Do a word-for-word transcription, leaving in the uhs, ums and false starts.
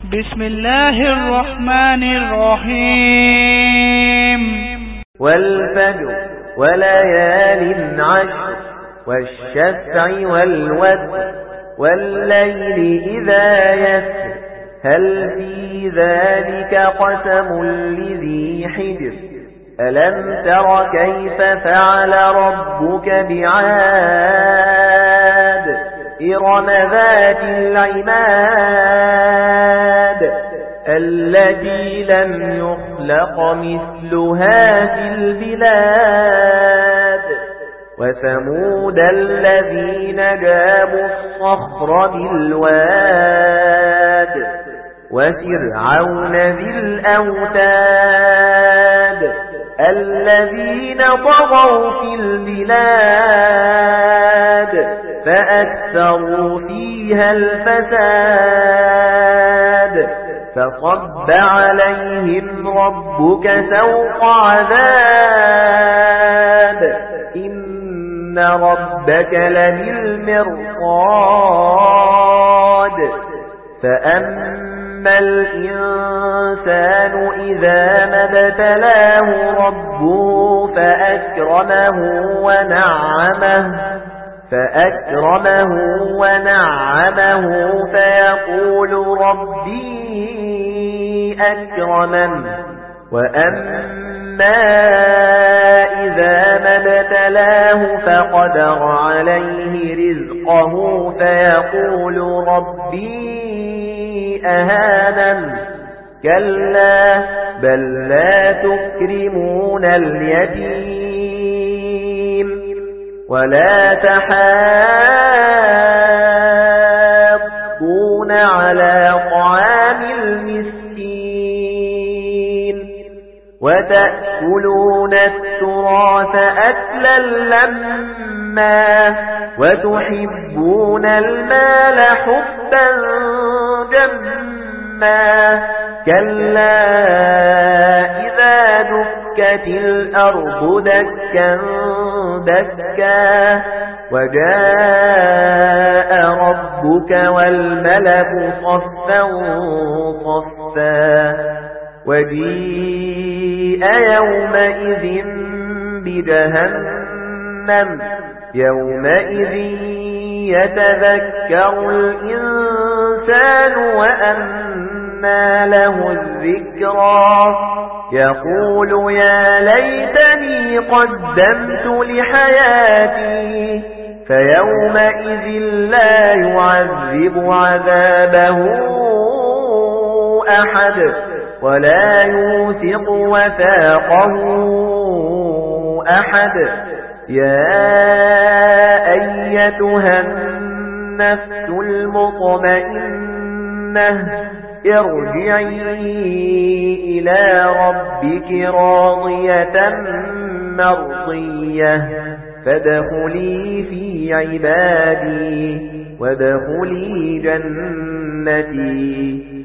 بسم الله الرحمن الرحيم والفجر وليال عشر والشفع والوتر والليل إذا يسر هل في ذلك قسم لذي حجر ألم تر كيف فعل ربك بعاد إرم ذات العماد التي لم يخلق مثلها في البلاد وثمود الذين جابوا الصخر بالواد وفرعون ذي الأوتاد الذين طغوا في البلاد فأكثروا فيها الفساد فصب عليهم ربك سوط عذاب إن ربك لبالمرصاد فأما الإنسان إذا ما ابتلاه ربه فأكرمه ونعمه فأكرمه ونعمه فيقول ربي أكرمن وأما إذا ما ابتلاه فقدر عليه رزقه فيقول ربي أهانن كلا بل لا تكرمون اليتيم ولا تحاضون على طعام المسكين وتأكلون التراث أكلا لما وتحبون المال حبا جما كلا إذا دكت الأرض دكا دكا وجاء ربك والملك صفا صفا وجيء يومئذ بجهنم يومئذ يتذكر الإنسان وأنى له الذكرى يقول يا ليتني قدمت لحياتي فيومئذ لا يعذب عذابه أحد ولا يوثق وثاقه أحد يا أيتها النفس المطمئنة ارجعي إلى ربك راضية مرضية فادخلي في عبادي وادخلي جنتي